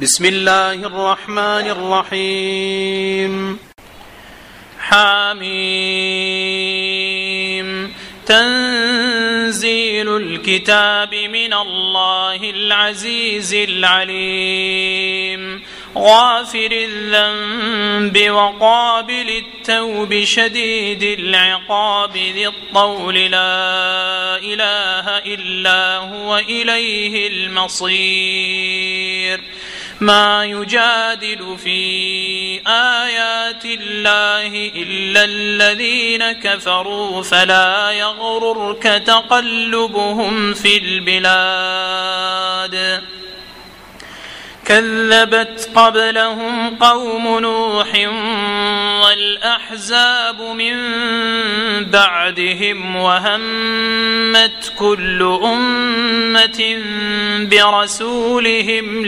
بسم الله الرحمن الرحيم. حميم. تنزيل الكتاب من الله العزيز العليم، غافر الذنب وقابل التوب شديد العقاب ذي الطول لا إله إلا هو إليه المصير. ما يجادل في آيات الله إلا الذين كفروا فلا يغررك تقلبهم في البلاد. كذبت قبلهم قوم نوح والأحزاب من بعدهم وهمت كل أمة برسولهم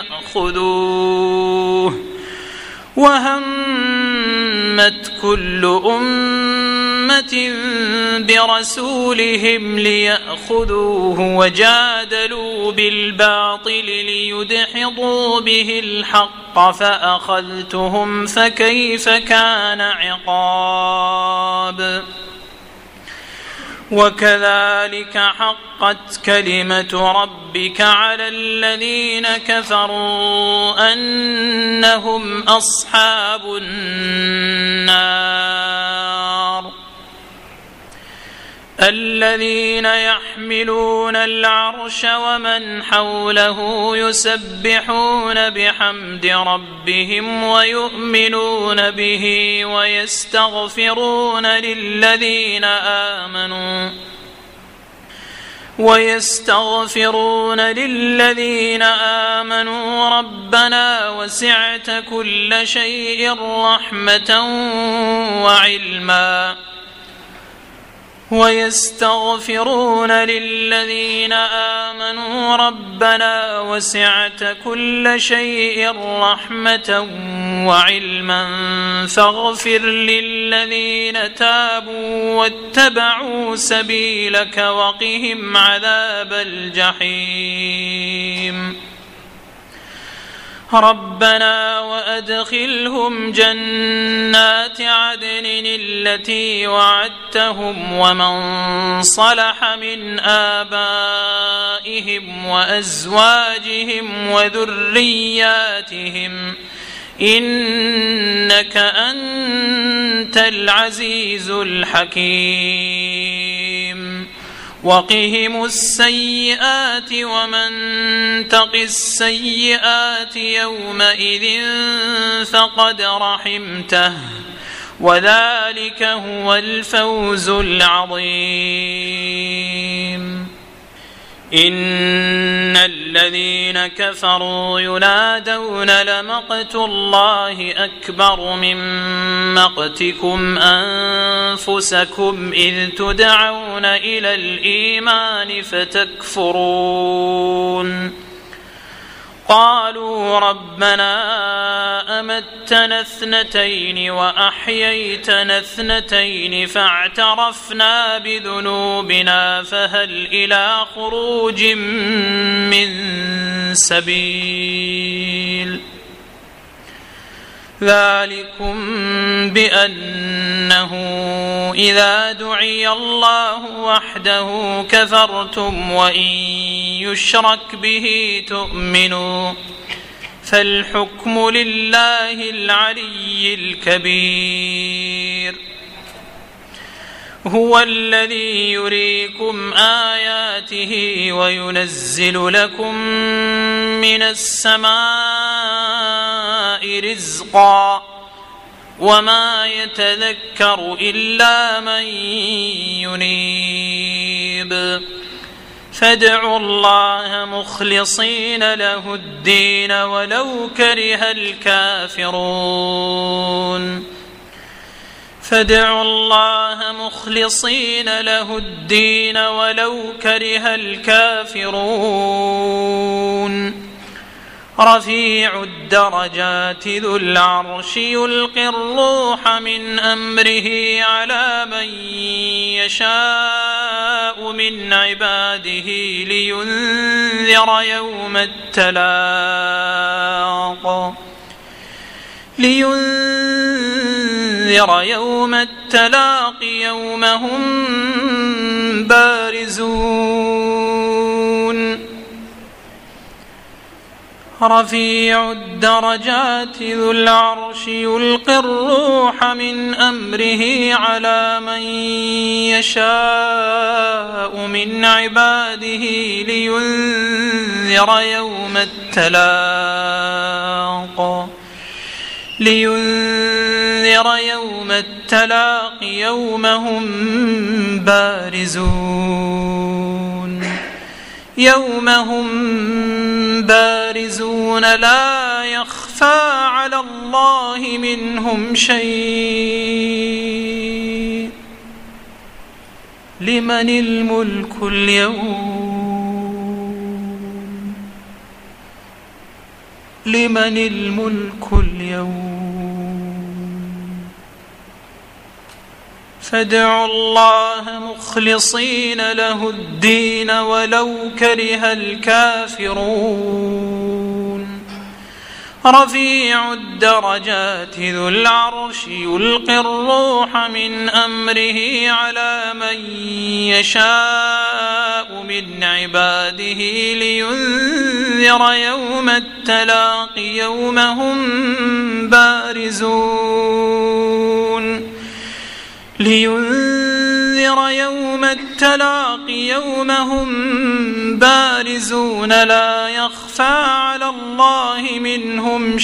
ليأخذوه وجادلوا بالباطل ليدحضوا به الحق فأخذتهم فكيف كان عقاب. وكذلك حقت كلمة ربك على الذين كفروا أنهم أصحاب النار. الذين يحملون العرش ومن حوله يسبحون بحمد ربهم ويؤمنون به ويستغفرون للذين آمنوا ربنا وسعت كل شيء رحمة وعلما. ويستغفرون للذين آمنوا ربنا وسعت كل شيء رحمة وعلما فاغفر للذين تابوا واتبعوا سبيلك وقهم عذاب الجحيم. ربنا وأدخلهم جنات عدن التي وعدتهم ومن صلح من آبائهم وأزواجهم وذرياتهم إنك أنت العزيز الحكيم. وقهم السيئات ومن تق السيئات يومئذ فقد رحمته وذلك هو الفوز العظيم. إن الذين كفروا ينادون لمقت الله أكبر من مقتكم أنفسكم إذ تدعون إلى الإيمان فتكفرون. قالوا ربنا أمتنا اثنتين وأحييتنا اثنتين فاعترفنا بذنوبنا فهل إلى خروج من سبيل. ذلكم بأنه إذا دعي الله وحده كفرتم وإن يشرك به تؤمنوا فالحكم لله العلي الكبير. هو الذي يريكم آياته وينزل لكم من السماء رزقا وما يتذكر إلا من ينيب. فادعوا الله مخلصين له الدين ولو كره الكافرون. فادعوا الله مخلصين له الدين ولو كره الكافرون. رفيع الدرجات ذو العرش يلقي الروح من أمره على من يشاء من عباده لينذر يوم التلاق. لينذر يوم التلاق يوم هم بارزون رفيع الدرجات ذو العرش يلقي الروح من أمره على من يشاء من عباده لينذر يوم التلاق يوم هم بارزون لا يخفى على الله منهم شيء لمن الملك اليوم فادعوا الله مخلصين له الدين ولو كره الكافرون رفيع الدرجات ذو العرش يلقي الروح من أمره على من يشاء من عباده لينذر يوم التلاق يوم هم بارزون لا يخفى على الله منهم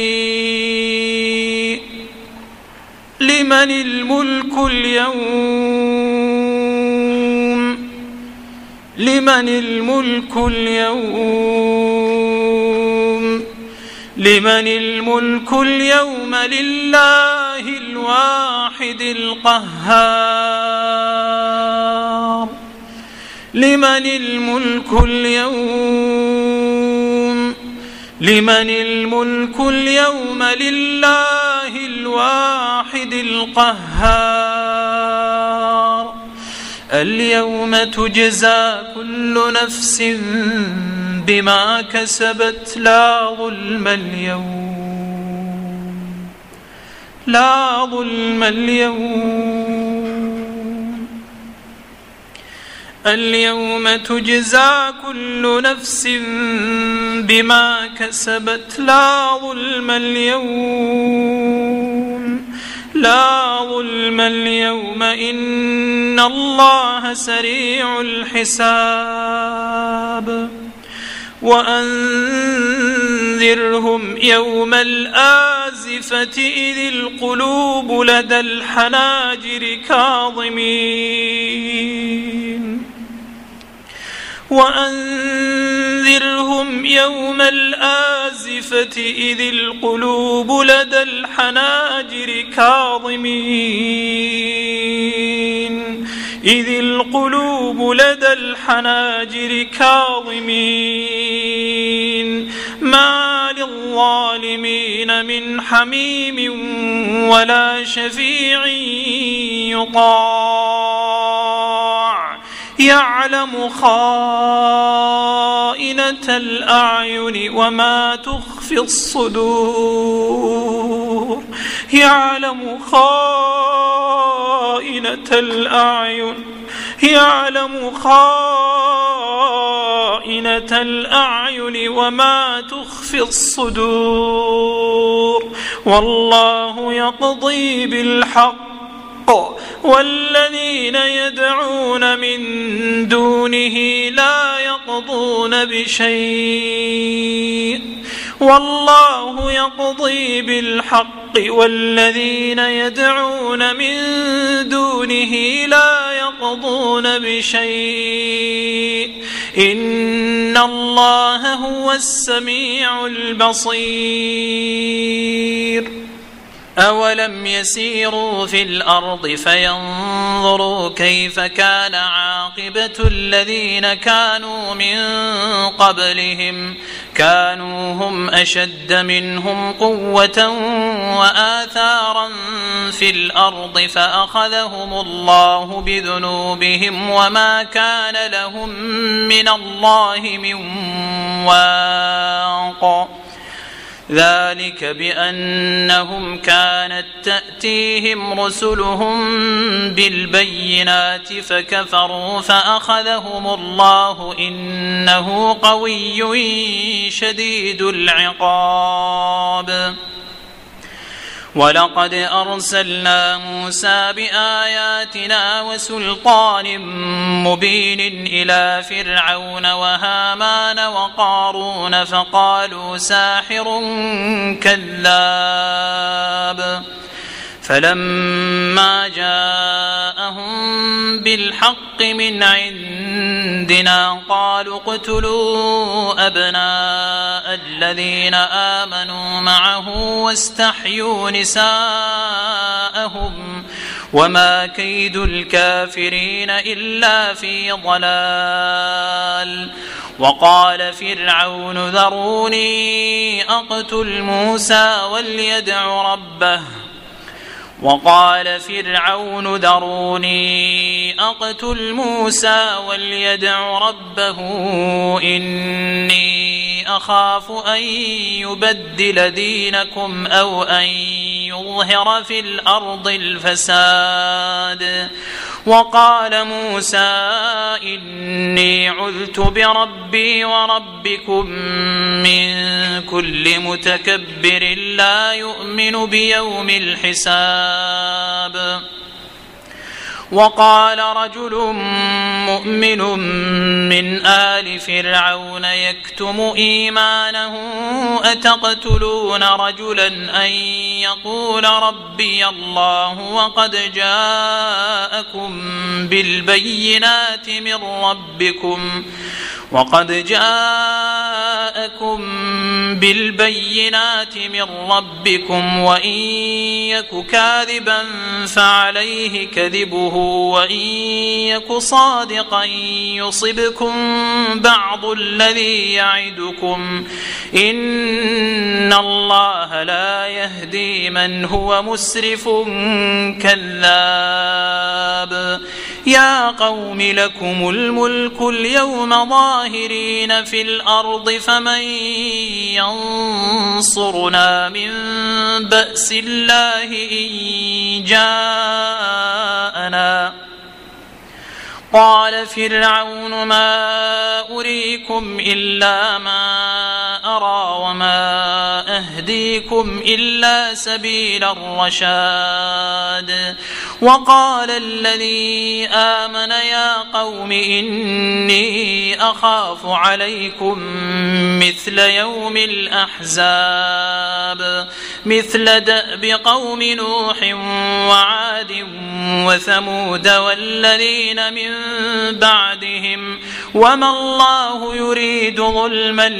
شيء لمن الملك اليوم لله الواحد القهار لمن الملك اليوم لله الواحد القهار اليوم تجزى كل نفس بما كسبت لا ظلم اليوم تجزى كل نفس بما كسبت لا ظلم اليوم إن الله سريع الحساب وأنذرهم يوم الآزفة إذ القلوب لدى الحناجر كاظمين ما للظالمين من حميم ولا شفيع يطاع يعلم خائنة الأعين وما تخفي الصدور يعلم خائنة الأعين وما تخفي الصدور والله يقضي بالحق والذين يدعون من دونه لا يقضون بشيء والله يقضي بالحق والذين يدعون من دونه لا يقضون بشيء إن الله هو السميع البصير أولم يسيروا في الأرض فينظروا كيف كان عاقبة الذين كانوا من قبلهم كانوا هم أشد منهم قوة وآثارا في الأرض فأخذهم الله بذنوبهم وما كان لهم من الله من واق ذلك بأنهم كانت تأتيهم رسلهم بالبينات فكفروا فأخذهم الله إنه قوي شديد العقاب. ولقد أرسلنا موسى بآياتنا وسلطان مبين إلى فرعون وهامان وقارون فقالوا ساحر كذاب. فلما جاءهم بالحق من عندنا قالوا اقتلوا أبناء الذين آمنوا معه واستحيوا نساءهم وما كيد الكافرين إلا في ضلال. وقال فرعون ذروني أقتل موسى وليدع ربه إني أخاف أن يبدل دينكم أو أن يظهر في الأرض الفساد. وقال موسى إني عذت بربي وربكم من كل متكبر لا يؤمن بيوم الحساب. وقال رجل مؤمن من آل فرعون يكتم إيمانه أتقتلون رجلا أن يقول ربي الله وقد جاءكم بالبينات من ربكم وإن يك كاذبا فعليه كذبه وإن يك صادقا يصبكم بعض الذي يعدكم إن الله لا يهدي من هو مسرف كذاب. يا قوم لكم الملك اليوم ظاهرين في الأرض فمن ينصرنا من بأس الله إن جاءنا. قال فرعون ما أريكم إلا ما أرى وما أهديكم إلا سبيل الرشاد. وقال الذي آمن يا قوم إني أخاف عليكم مثل يوم الأحزاب مثل دأب قوم نوح وعاد وثمود والذين من بعدهم وما الله يريد ظلما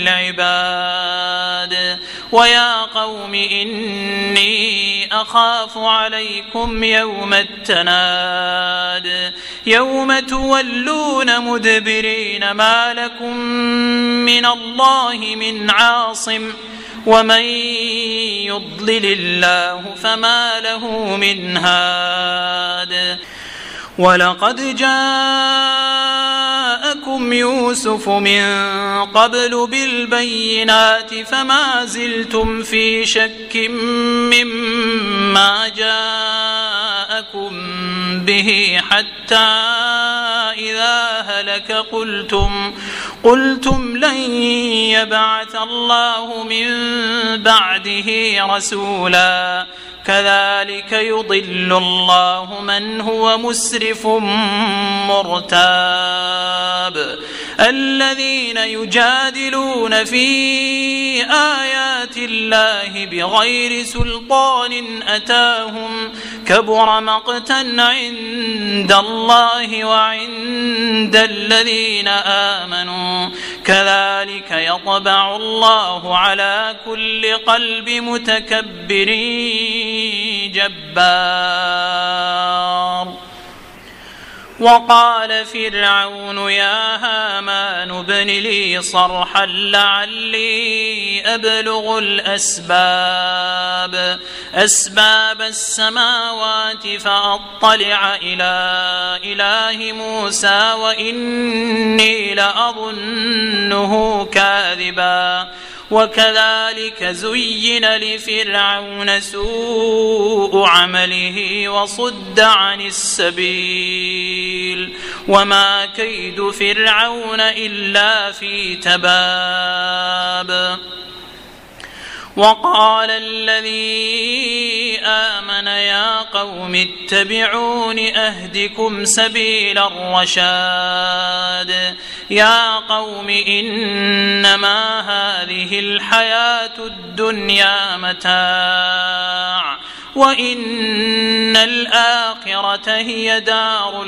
للعباد. ويا قوم إني أخاف عليكم يوم التناد يوم تولون مدبرين ما لكم من الله من عاصم ومن يضلل الله فما له من هاد. ولقد جاءكم يوسف من قبل بالبينات فما زلتم في شك مما جاءكم به حتى إذا هلك قلتم لن يبعث الله من بعده رسولا كذلك يضل الله من هو مسرف مرتاب. الذين يجادلون في آيات الله بغير سلطان أتاهم كبر مقتا عند الله وعند الذين آمنوا كذلك يطبع الله على كل قلب متكبر جبار. وقال فرعون يا هامان ابن لي صرحا لعلي أبلغ أسباب السماوات فأطلع إلى إله موسى وإني لأظنه كاذبا وكذلك زين لفرعون سوء عمله وصد عن السبيل وما كيد فرعون إلا في تباب. وقال الذي آمن يا قوم اتبعون أهدكم سبيل الرشاد. يا قوم إنما هذه الحياة الدنيا متاع وإن الآخرة هي دار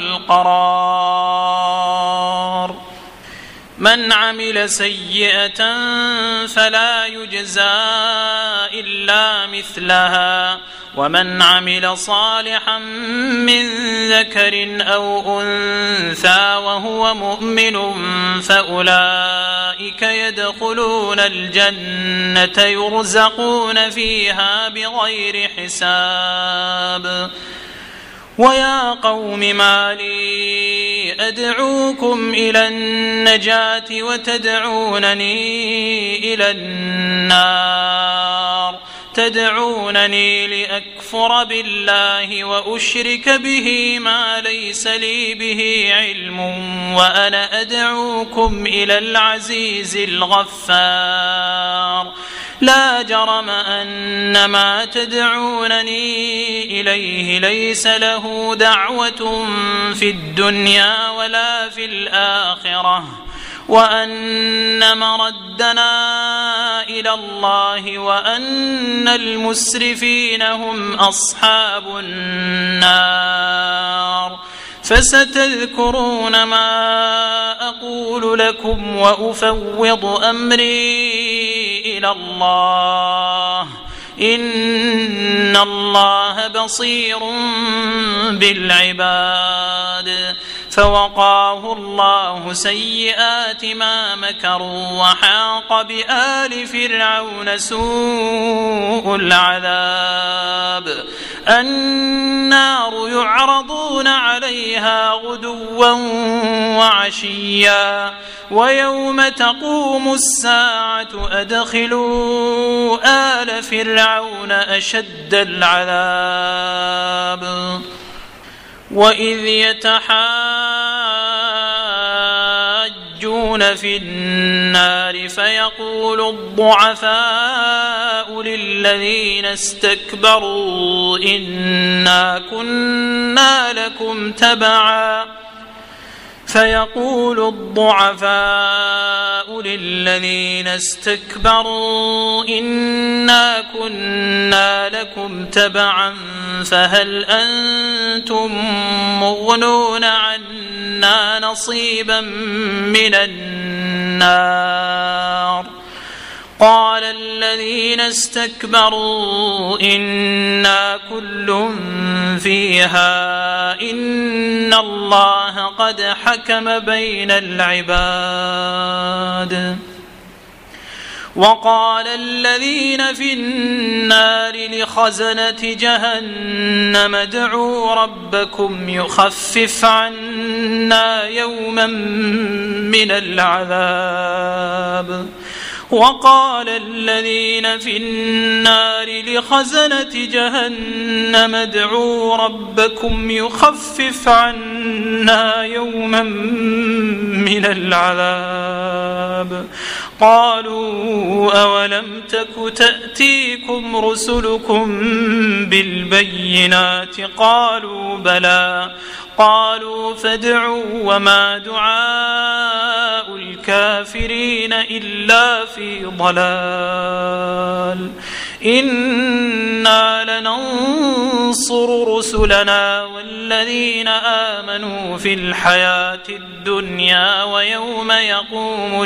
القرار. من عمل سيئة فلا يجزى إلا مثلها ومن عمل صالحا من ذكر أو أنثى وهو مؤمن فأولئك يدخلون الجنة يرزقون فيها بغير حساب. ويا قوم ما لي أدعوكم إلى النجاة وتدعونني إلى النار تدعونني لأكفر بالله وأشرك به ما ليس لي به علم وأنا أدعوكم إلى العزيز الغفار. لا جرم أن ما تدعونني إليه ليس له دعوة في الدنيا ولا في الآخرة وأن مردنا إلى الله وأن المسرفين هم أصحاب النار. فستذكرون ما أقول لكم وأفوض أمري إلى الله إن الله بصير بالعباد. فوقاه الله سيئات ما مكروا وحاق بآل فرعون سوء العذاب. النار يعرضون عليها غدوا وعشيا ويوم تقوم الساعة أدخلوا آل فرعون أشد العذاب. وإذ يتحاجون في النار فيقول الضعفاء للذين استكبروا إنا كنا لكم تبعا فيقول الضعفاء للذين استكبروا إنا كنا لكم تبعا فهل أنتم مغنون عنا نصيبا من النار. قال الذين استكبروا إنا كل فيها إن الله قد حكم بين العباد. وقال الذين في النار لخزنة جهنم ادعوا ربكم يخفف عنا يوما من العذاب. وقال الذين في النار لخزنة جهنم ادعوا ربكم يخفف عنا يوما من العذاب. قالوا أولم تك تأتيكم رسلكم بالبينات قالوا بلى قالوا فادعوا وما دعاء الكافرين إلا في ضلال. إنا لننصر رسلنا والذين آمنوا في الحياة الدنيا ويوم يقوم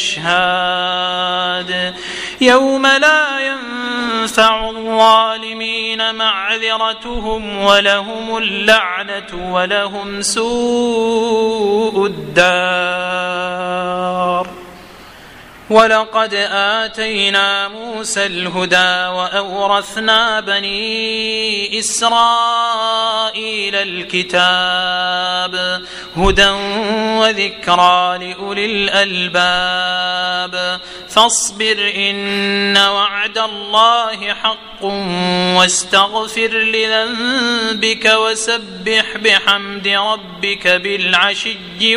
الأشهاد يوم لا ينفع الظالمين معذرتهم ولهم اللعنة ولهم سوء الدار. ولقد آتينا موسى الهدى وأورثنا بني إسرائيل الكتاب هدى وذكرى لأولي الألباب فاصبر إن وعد الله حق واستغفر لذنبك وسبح بحمد ربك بالعشي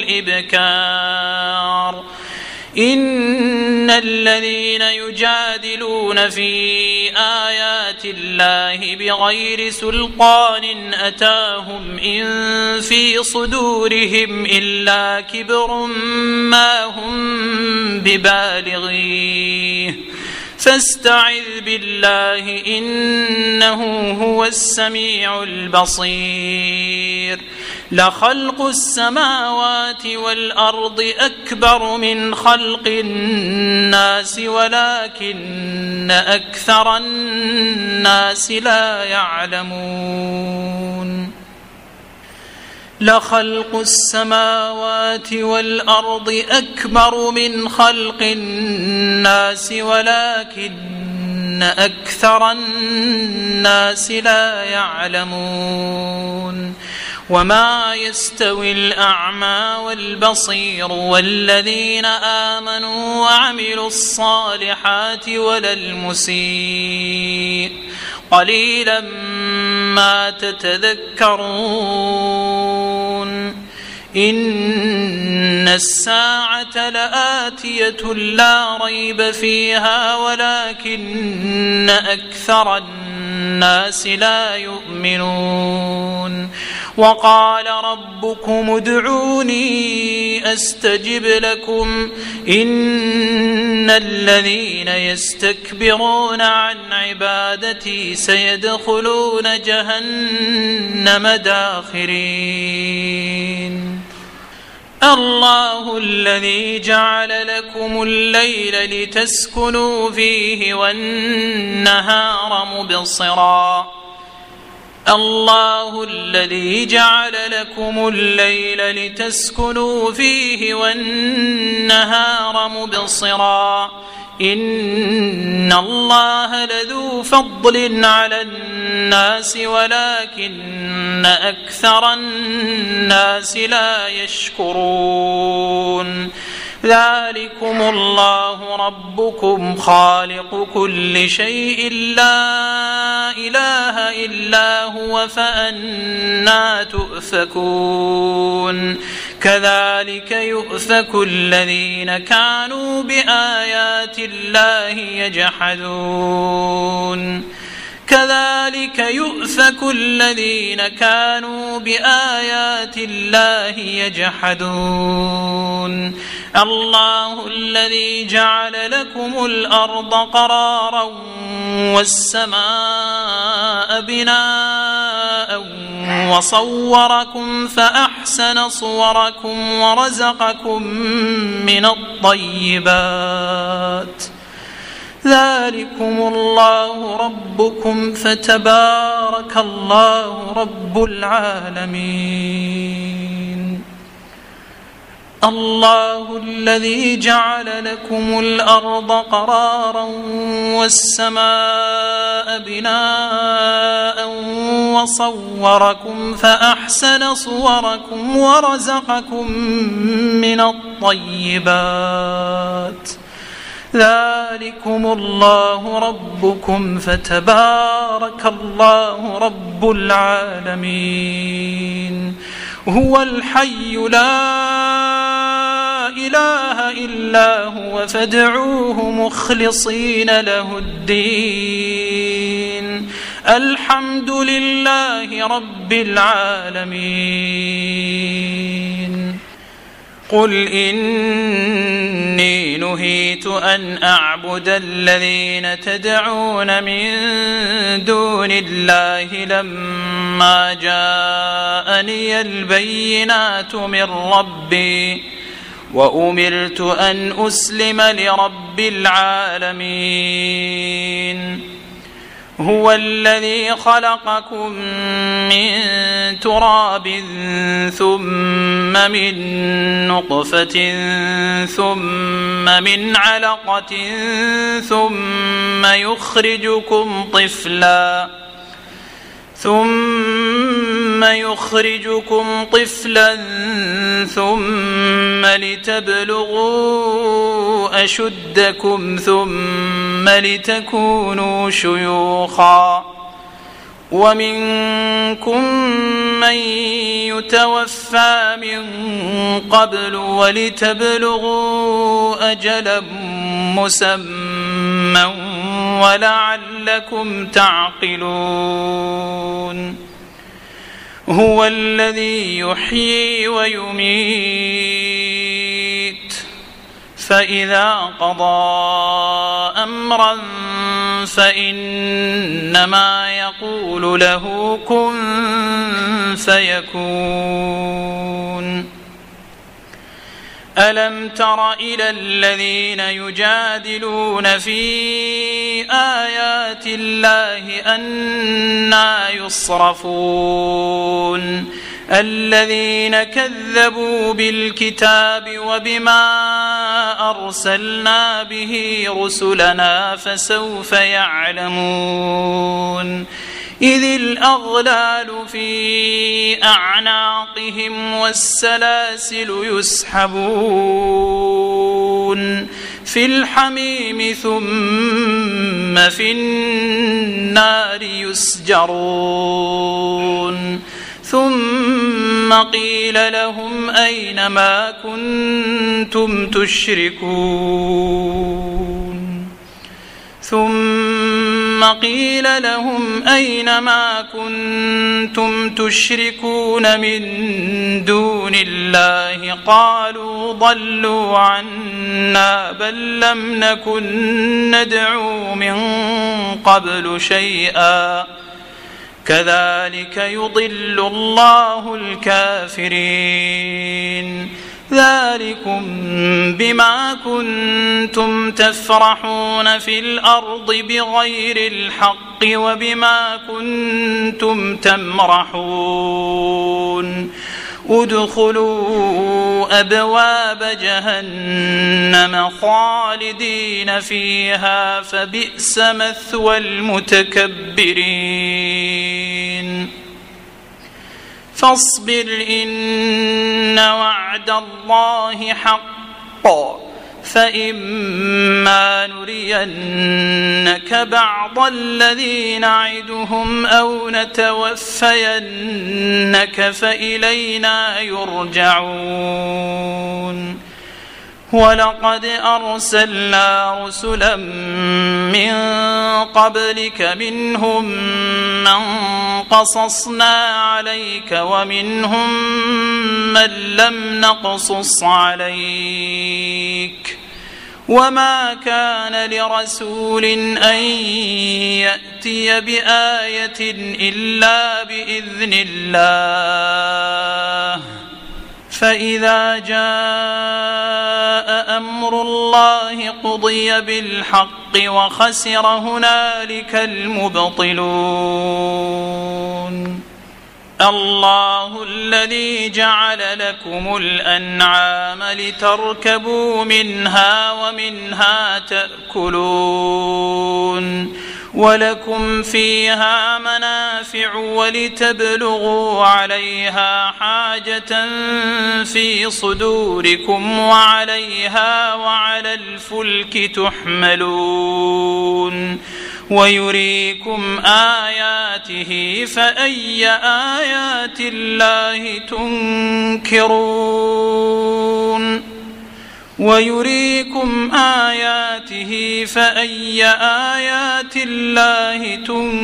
والإبكار إن الذين يجادلون في آيات الله بغير سلطان أتاهم إن في صدورهم إلا كبر ما هم ببالغيه فاستعذ بالله إنه هو السميع البصير لخلق السماوات والأرض أكبر من خلق الناس ولكن أكثر الناس لا يعلمون لخلق السماوات والأرض أكبر من خلق الناس ولكن أكثر الناس لا يعلمون وما يستوي الأعمى والبصير والذين آمنوا وعملوا الصالحات ولا المسيء قليلا ما تتذكرون إن الساعة لآتية لا ريب فيها ولكن أكثر الناس لا يؤمنون وقال ربكم ادعوني أستجب لكم إن الذين يستكبرون عن عبادتي سيدخلون جهنم داخرين الله الذي جعل لكم الليل لتسكنوا فيه والنهار مبصرا الله الذي جعل لكم الليل لتسكنوا فيه والنهار مبصرا إن الله لذو فضل على الناس ولكن أكثر الناس لا يشكرون ذلكم الله ربكم خالق كل شيء لا إله إلا هو فأنا تؤفكون كذلك يؤفك الذين كانوا بآيات الله يجحدون كذلك يؤفك الذين كانوا بآيات الله يجحدون الله الذي جعل لكم الأرض قرارا والسماء بناء وصوركم فأحسن صوركم ورزقكم من الطيبات ذلكم الله ربكم فتبارك الله رب العالمين الله الذي جعل لكم الأرض قرارا والسماء بناء وصوركم فأحسن صوركم ورزقكم من الطيبات ذلكم الله ربكم فتبارك الله رب العالمين هو الحي لا إله إلا هو فادعوه مخلصين له الدين الحمد لله رب العالمين قل إني نهيت أن أعبد الذين تدعون من دون الله لما جاءني البينات من ربي وأمرت أن أسلم لرب العالمين هو الذي خلقكم من تراب ثم من نطفة ثم من علقة ثم يخرجكم طفلا ثم لتبلغوا أشدكم ثم لتكونوا شيوخا ومنكم من يتوفى من قبل ولتبلغوا أجلا مسمى ولعلكم تعقلون هو الذي يحيي ويميت فإذا قضى أمرا فإنما يقول له كن فيكون ألم تر إلى الذين يجادلون في آيات الله أنى يصرفون الذين كذبوا بالكتاب وبما أرسلنا به رسلنا فسوف يعلمون إذ الأغلال في أعناقهم والسلاسل يسحبون في الحميم ثم في النار يسجرون ثم قيل لهم أين ما كنتم تشركون من دون الله قالوا ضلوا عنا بل لم نكن ندعو من قبل شيئا كذلك يضل الله الكافرين ذلكم بما كنتم تفرحون في الأرض بغير الحق وبما كنتم تمرحون ادخلوا أبواب جهنم خالدين فيها فبئس مثوى المتكبرين فاصبر إن وعد الله حق فإما نرينك بعض الذي نعدهم أو نتوفينك فإلينا يرجعون ولقد أرسلنا رسلا من قبلك منهم من قصصنا عليك ومنهم من لم نقصص عليك وما كان لرسول أن يأتي بآية إلا بإذن الله فإذا جاء أمر الله قضي بالحق وخسر هنالك المبطلون الله الذي جعل لكم الأنعام لتركبوا منها ومنها تأكلون ولكم فيها منافع ولتبلغوا عليها حاجة في صدوركم وعليها وعلى الفلك تحملون ويريكم آياته فأي آيات الله تنكرون ويريكم آياته فأي آيات الله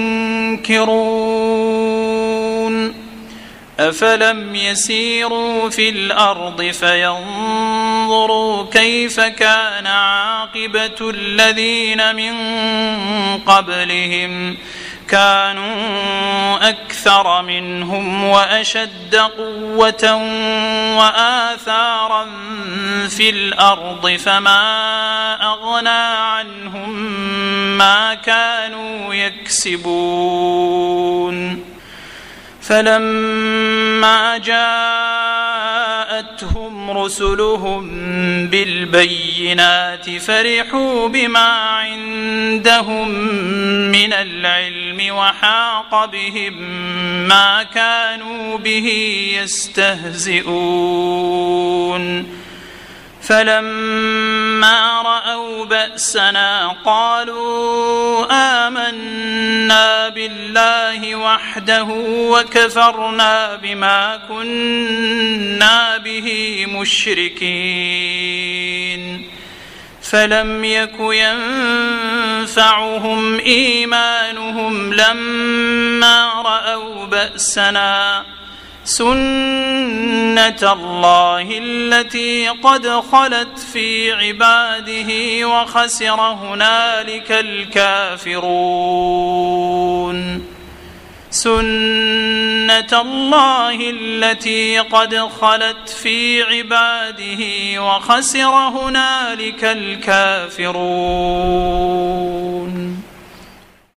تنكرون أفلم يسيروا في الأرض فينظروا كيف كان عاقبة الذين من قبلهم كانوا أكثر منهم وأشد قوة وآثارا في الأرض فما أغنى عنهم ما كانوا يكسبون فلما جاءتهم رسلهم بالبينات فرحوا بما عندهم من العلم وحاق بهم ما كانوا به يستهزئون فلما رأوا بأسنا قالوا آمنا بالله وحده وكفرنا بما كنا به مشركين فلم يك ينفعهم إيمانهم لما رأوا بأسنا سنة الله التي قد خلت في عباده وخسر هنالك الكافرون سنة الله التي قد خلت في عباده وخسر هنالك الكافرون